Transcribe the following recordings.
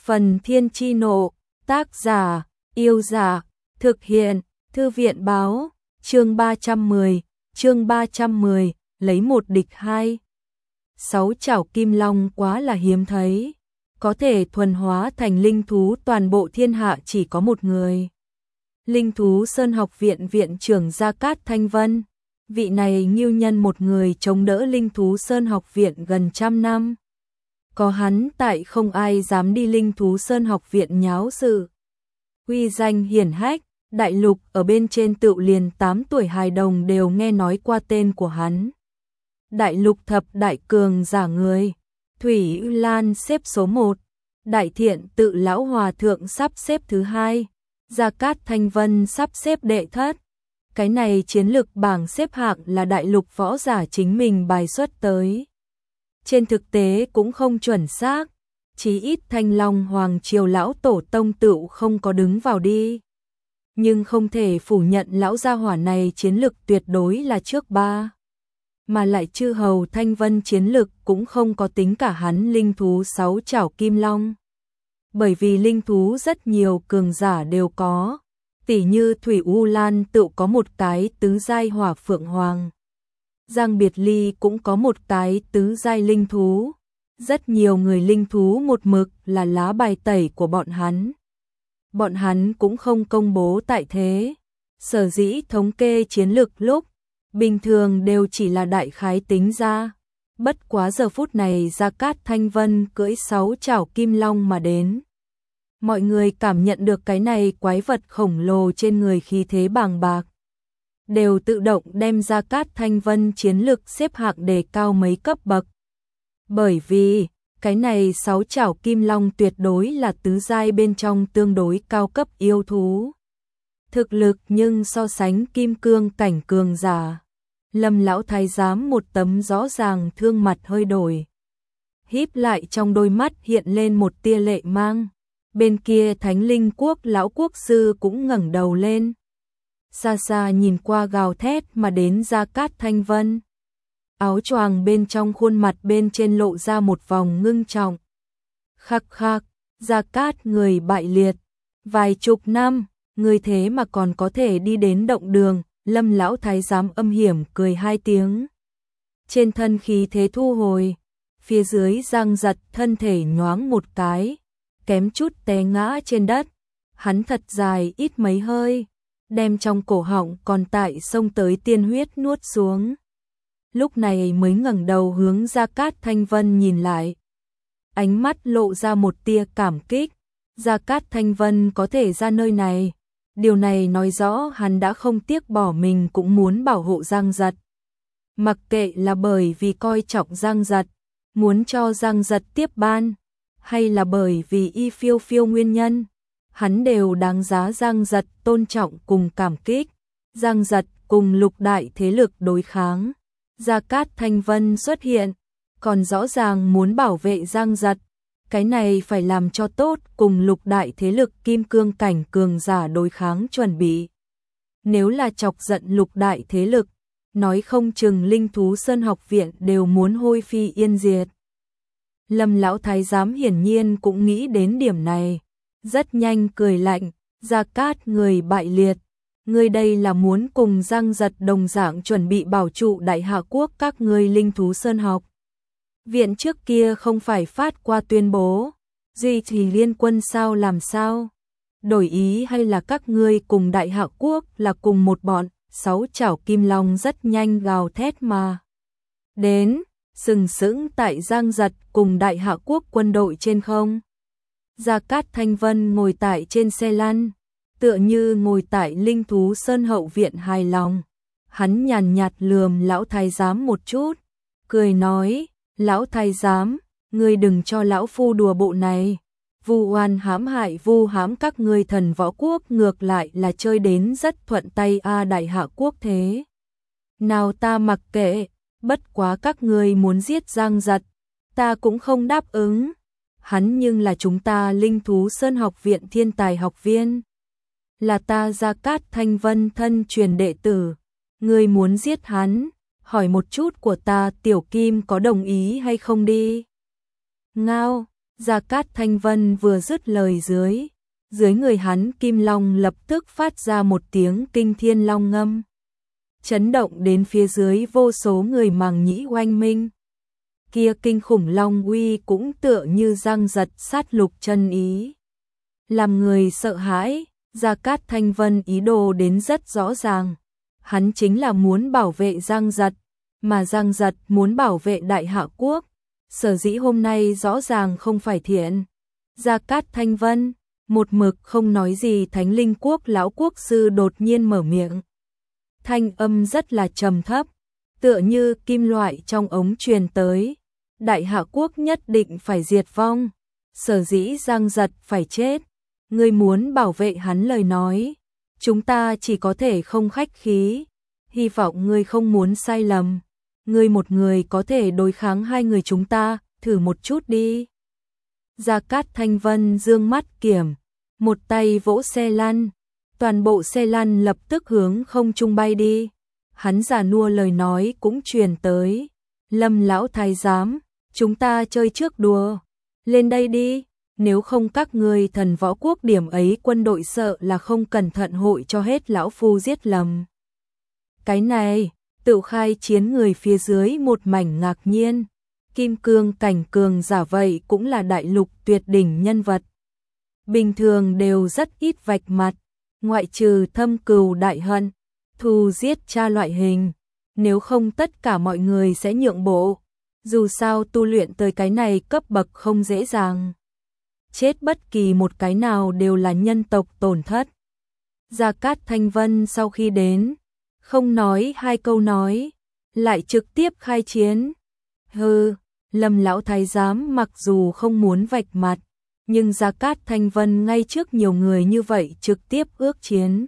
Phần Thiên Chi Nộ, tác giả, Yêu Giả, thực hiện, Thư viện báo, chương 310, lấy một địch hai. 6 chảo kim long quá là hiếm thấy, có thể thuần hóa thành linh thú toàn bộ thiên hạ chỉ có một người. Linh thú Sơn Học Viện viện trưởng Gia Cát Thanh Vân, vị này nghiêu nhân một người chống đỡ linh thú Sơn Học Viện gần 100 năm. Có hắn tại không ai dám đi linh thú Sơn Học Viện nháo sự. Uy danh hiển hách, đại lục ở bên trên tựu liền 8 tuổi hài đồng đều nghe nói qua tên của hắn. Đại lục thập đại cường giả người, Thủy Lan xếp số 1, Đại Thiện tự lão hòa thượng sắp xếp thứ 2, Gia Cát Thanh Vân sắp xếp đệ thất. Cái này chiến lược bảng xếp hạng là đại lục võ giả chính mình bài xuất tới. Trên thực tế cũng không chuẩn xác, chí ít Thanh Long Hoàng Triều lão tổ tông tựu không có đứng vào đi. Nhưng không thể phủ nhận lão gia hỏa này chiến lực tuyệt đối là trước 3. Mà lại chư hầu Thanh Vân chiến lực cũng không có tính cả hắn linh thú 6 chảo kim long. Bởi vì linh thú rất nhiều cường giả đều có, tỉ như Thủy U Lan tựu có một cái tứ giai hỏa phượng hoàng. Giang Biệt Ly cũng có một cái tứ giai linh thú. Rất nhiều người linh thú một mực là lá bài tẩy của bọn hắn. Bọn hắn cũng không công bố tại thế. Sở dĩ thống kê chiến lược lúc bình thường đều chỉ là đại khái tính ra. Bất quá giờ phút này Gia Cát Thanh Vân cưỡi 6 chảo kim long mà đến. Mọi người cảm nhận được cái này quái vật khổng lồ trên người khí thế bàng bạc. Đều tự động đem Gia Cát Thanh Vân chiến lực xếp hạng đề cao mấy cấp bậc. Bởi vì, cái này 6 chảo kim long tuyệt đối là tứ giai bên trong tương đối cao cấp yêu thú. Thực lực nhưng so sánh kim cương cảnh cường giả. Lâm lão thái giám một tấm rõ ràng thương mặt hơi đổi. Híp lại trong đôi mắt hiện lên một tia lệ mang. Bên kia Thánh Linh Quốc lão quốc sư cũng ngẩng đầu lên. Xa xa nhìn qua gào thét mà đến Gia Cát Thanh Vân. Áo choàng bên trong khuôn mặt bên trên lộ ra một vòng ngưng trọng. Khắc khắc, Gia Cát người bại liệt. Vài chục năm, người thế mà còn có thể đi đến động đường. Lâm lão thái giám âm hiểm cười 2 tiếng. Trên thân khí thế thu hồi. Phía dưới Giang Giật thân thể nhoáng một cái. Kém chút té ngã trên đất. Hắn thật dài ít mấy hơi. Đem trong cổ họng còn tại xông tới tiên huyết nuốt xuống. Lúc này mới ngẩng đầu hướng Gia Cát Thanh Vân nhìn lại. Ánh mắt lộ ra một tia cảm kích. Gia Cát Thanh Vân có thể ra nơi này. Điều này nói rõ hắn đã không tiếc bỏ mình cũng muốn bảo hộ Giang Giật. Mặc kệ là bởi vì coi trọng Giang Giật, muốn cho Giang Giật tiếp ban, hay là bởi vì y phiêu phiêu nguyên nhân. Hắn đều đáng giá Giang Giật tôn trọng cùng cảm kích. Giang Giật cùng lục đại thế lực đối kháng. Gia Cát Thanh Vân xuất hiện, còn rõ ràng muốn bảo vệ Giang Giật. Cái này phải làm cho tốt cùng lục đại thế lực kim cương cảnh cường giả đối kháng chuẩn bị. Nếu là chọc giận lục đại thế lực, nói không chừng linh thú Sơn Học Viện đều muốn hôi phi yên diệt. Lâm lão thái giám hiển nhiên cũng nghĩ đến điểm này. Rất nhanh cười lạnh, Gia Cát người bại liệt. Ngươi đây là muốn cùng Giang Giật đồng dạng chuẩn bị bảo trụ Đại Hạ Quốc các ngươi linh thú Sơn Học Viện trước kia không phải phát qua tuyên bố, duy trì liên quân sao làm sao? Đổi ý hay là các ngươi cùng Đại Hạ Quốc là cùng một bọn? 6 chảo kim long rất nhanh gào thét mà đến, sừng sững tại Giang Giật cùng Đại Hạ Quốc quân đội trên không. Gia Cát Thanh Vân ngồi tại trên xe lăn, tựa như ngồi tại linh thú Sơn Hậu Viện hài lòng. Hắn nhàn nhạt lườm lão thái giám một chút, cười nói, lão thái giám, ngươi đừng cho lão phu đùa bộ này. Vu oan hãm hại vu hãm các ngươi thần võ quốc ngược lại là chơi đến rất thuận tay Đại Hạ Quốc thế. Nào ta mặc kệ, bất quá các ngươi muốn giết Giang Giật, ta cũng không đáp ứng. Hắn nhưng là chúng ta linh thú Sơn Học Viện thiên tài học viên. Là ta Gia Cát Thanh Vân thân truyền đệ tử. Ngươi muốn giết hắn, hỏi một chút của ta Tiểu Kim có đồng ý hay không đi. Ngao, Gia Cát Thanh Vân vừa dứt lời dưới người hắn Kim Long lập tức phát ra một tiếng kinh thiên long ngâm, chấn động đến phía dưới vô số người màng nhĩ oanh minh. Kia kinh khủng long uy cũng tựa như giang giật sát lục chân ý, làm người sợ hãi. Gia Cát Thanh Vân ý đồ đến rất rõ ràng, hắn chính là muốn bảo vệ Giang Giật, mà Giang Giật muốn bảo vệ Đại Hạ Quốc. Sở dĩ hôm nay rõ ràng không phải thiện. Gia Cát Thanh Vân một mực không nói gì, Thánh Linh Quốc lão quốc sư đột nhiên mở miệng. Thanh âm rất là trầm thấp, tựa như kim loại trong ống truyền tới. Đại Hạ Quốc nhất định phải diệt vong, sở dĩ Giang Giật phải chết. Ngươi muốn bảo vệ hắn lời nói, chúng ta chỉ có thể không khách khí. Hy vọng ngươi không muốn sai lầm. Ngươi một người có thể đối kháng hai người chúng ta, thử một chút đi. Gia Cát Thanh Vân dương mắt kiểm, một tay vỗ xe lăn, toàn bộ xe lăn lập tức hướng không trung bay đi. Hắn già nua lời nói cũng truyền tới. Lâm lão thái giám, chúng ta chơi trước đùa, lên đây đi. Nếu không các ngươi Thần Võ Quốc điểm ấy quân đội sợ là không cẩn thận hội cho hết lão phu giết lầm. Cái này, tự khai chiến người phía dưới một mảnh ngạc nhiên. Kim cương cảnh cường giả vậy cũng là đại lục tuyệt đỉnh nhân vật. Bình thường đều rất ít vạch mặt, ngoại trừ thâm cừu đại hận, thù giết cha loại hình. Nếu không tất cả mọi người sẽ nhượng bộ. Dù sao tu luyện tới cái này cấp bậc không dễ dàng. Chết bất kỳ một cái nào đều là nhân tộc tổn thất. Gia Cát Thanh Vân sau khi đến, không nói hai câu nói, lại trực tiếp khai chiến. Hừ, Lâm lão thái giám mặc dù không muốn vạch mặt, nhưng Gia Cát Thanh Vân ngay trước nhiều người như vậy trực tiếp ước chiến.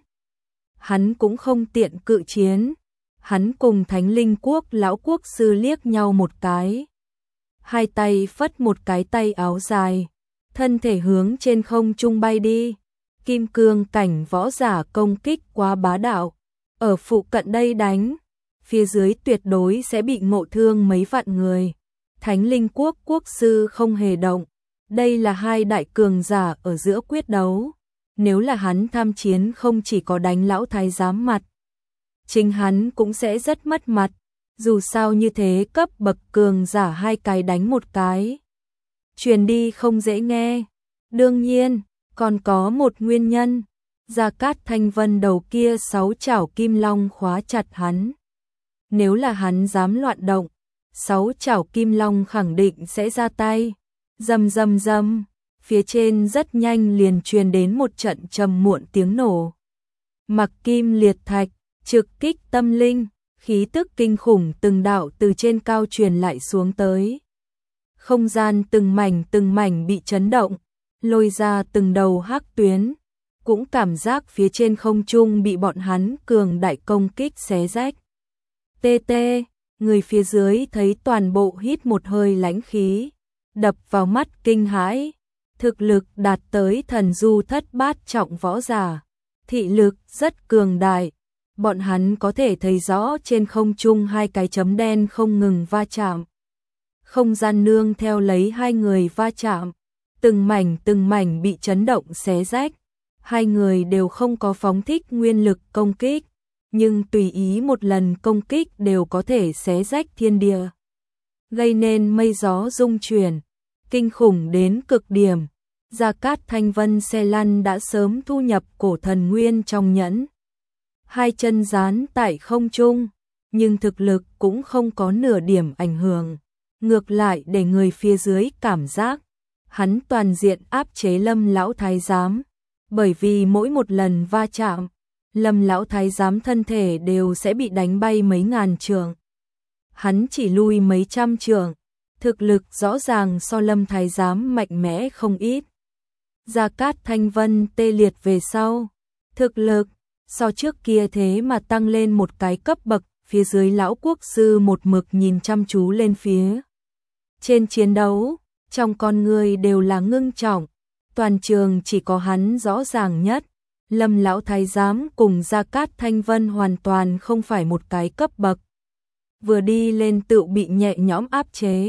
Hắn cũng không tiện cự chiến. Hắn cùng Thánh Linh Quốc lão quốc sư liếc nhau một cái. Hai tay phất một cái tay áo dài, thân thể hướng trên không trung bay đi. Kim cương cảnh võ giả công kích quá bá đạo, ở phụ cận đây đánh, phía dưới tuyệt đối sẽ bị ngộ thương mấy vạn người. Thánh Linh Quốc quốc sư không hề động, đây là hai đại cường giả ở giữa quyết đấu. Nếu là hắn tham chiến không chỉ có đánh lão thái giám mặt, chính hắn cũng sẽ rất mất mặt. Dù sao như thế cấp bậc cường giả hai cái đánh một cái, truyền đi không dễ nghe. Đương nhiên, còn có một nguyên nhân. Gia Cát Thanh Vân đầu kia 6 chảo kim long khóa chặt hắn. Nếu là hắn dám loạn động, 6 chảo kim long khẳng định sẽ ra tay. Rầm rầm rầm, phía trên rất nhanh liền truyền đến một trận trầm muộn tiếng nổ. Mặc kim liệt thạch, trực kích tâm linh, khí tức kinh khủng từng đạo từ trên cao truyền lại xuống tới. Không gian từng mảnh bị chấn động, lôi ra từng đầu hắc tuyến, cũng cảm giác phía trên không trung bị bọn hắn cường đại công kích xé rách. Tê, người phía dưới thấy toàn bộ hít một hơi lãnh khí, đập vào mắt kinh hãi. Thực lực đạt tới thần du thất bát trọng võ giả, thị lực rất cường đại. Bọn hắn có thể thấy rõ trên không trung hai cái chấm đen không ngừng va chạm. Không gian nương theo lấy hai người va chạm, từng mảnh bị chấn động xé rách. Hai người đều không có phóng thích nguyên lực công kích, nhưng tùy ý một lần công kích đều có thể xé rách thiên địa, gây nên mây gió rung chuyển, kinh khủng đến cực điểm. Gia Cát Thanh Vân xe lăn đã sớm thu nhập cổ thần nguyên trong nhẫn, hai chân dán tại không trung, nhưng thực lực cũng không có nửa điểm ảnh hưởng, ngược lại để người phía dưới cảm giác hắn toàn diện áp chế Lâm lão thái giám. Bởi vì mỗi một lần va chạm, Lâm lão thái giám thân thể đều sẽ bị đánh bay mấy ngàn trượng. Hắn chỉ lui mấy trăm trượng, thực lực rõ ràng so Lâm thái giám mạnh mẽ không ít. Gia Cát Thanh Vân tê liệt về sau, thực lực so trước kia thế mà tăng lên một cái cấp bậc. Phía dưới lão quốc sư một mực nhìn chăm chú lên phía trên chiến đấu, trong con người đều là ngưng trọng. Toàn trường chỉ có hắn rõ ràng nhất. Lâm lão thái giám cùng Gia Cát Thanh Vân hoàn toàn không phải một cái cấp bậc. Vừa đi lên tự bị nhẹ nhõm áp chế.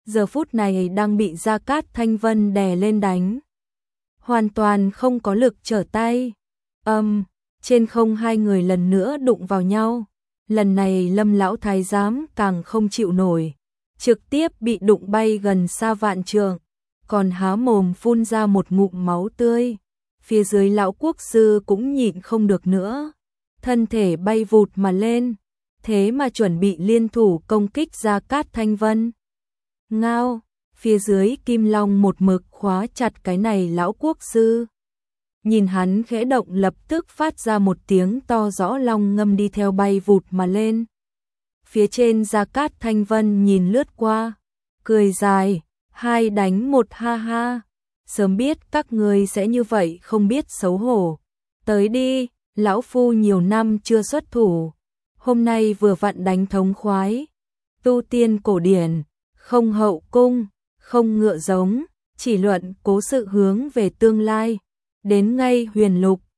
giờ phút này đang bị Gia Cát Thanh Vân đè lên đánh. Hoàn toàn không có lực trở tay. Trên không hai người lần nữa đụng vào nhau. Lần này Lâm lão thái giám càng không chịu nổi, trực tiếp bị đụng bay gần xa vạn trượng, còn há mồm phun ra một ngụm máu tươi. Phía dưới lão quốc sư cũng nhịn không được nữa, thân thể bay vụt mà lên, thế mà chuẩn bị liên thủ công kích Gia Cát Thanh Vân. Ngao, phía dưới Kim Long một mực khóa chặt cái này lão quốc sư. Nhìn hắn khẽ động lập tức phát ra một tiếng to rõ long ngâm đi theo bay vụt mà lên. Phía trên Gia Cát Thanh Vân nhìn lướt qua, cười dài, 2 đánh 1 ha ha. Sớm biết các ngươi sẽ như vậy không biết xấu hổ. Tới đi, lão phu nhiều năm chưa xuất thủ. Hôm nay vừa vặn đánh thống khoái. Tu tiên cổ điển, không hậu cung, không ngựa giống, chỉ luận cố sự hướng về tương lai. Đến ngay huyền lục,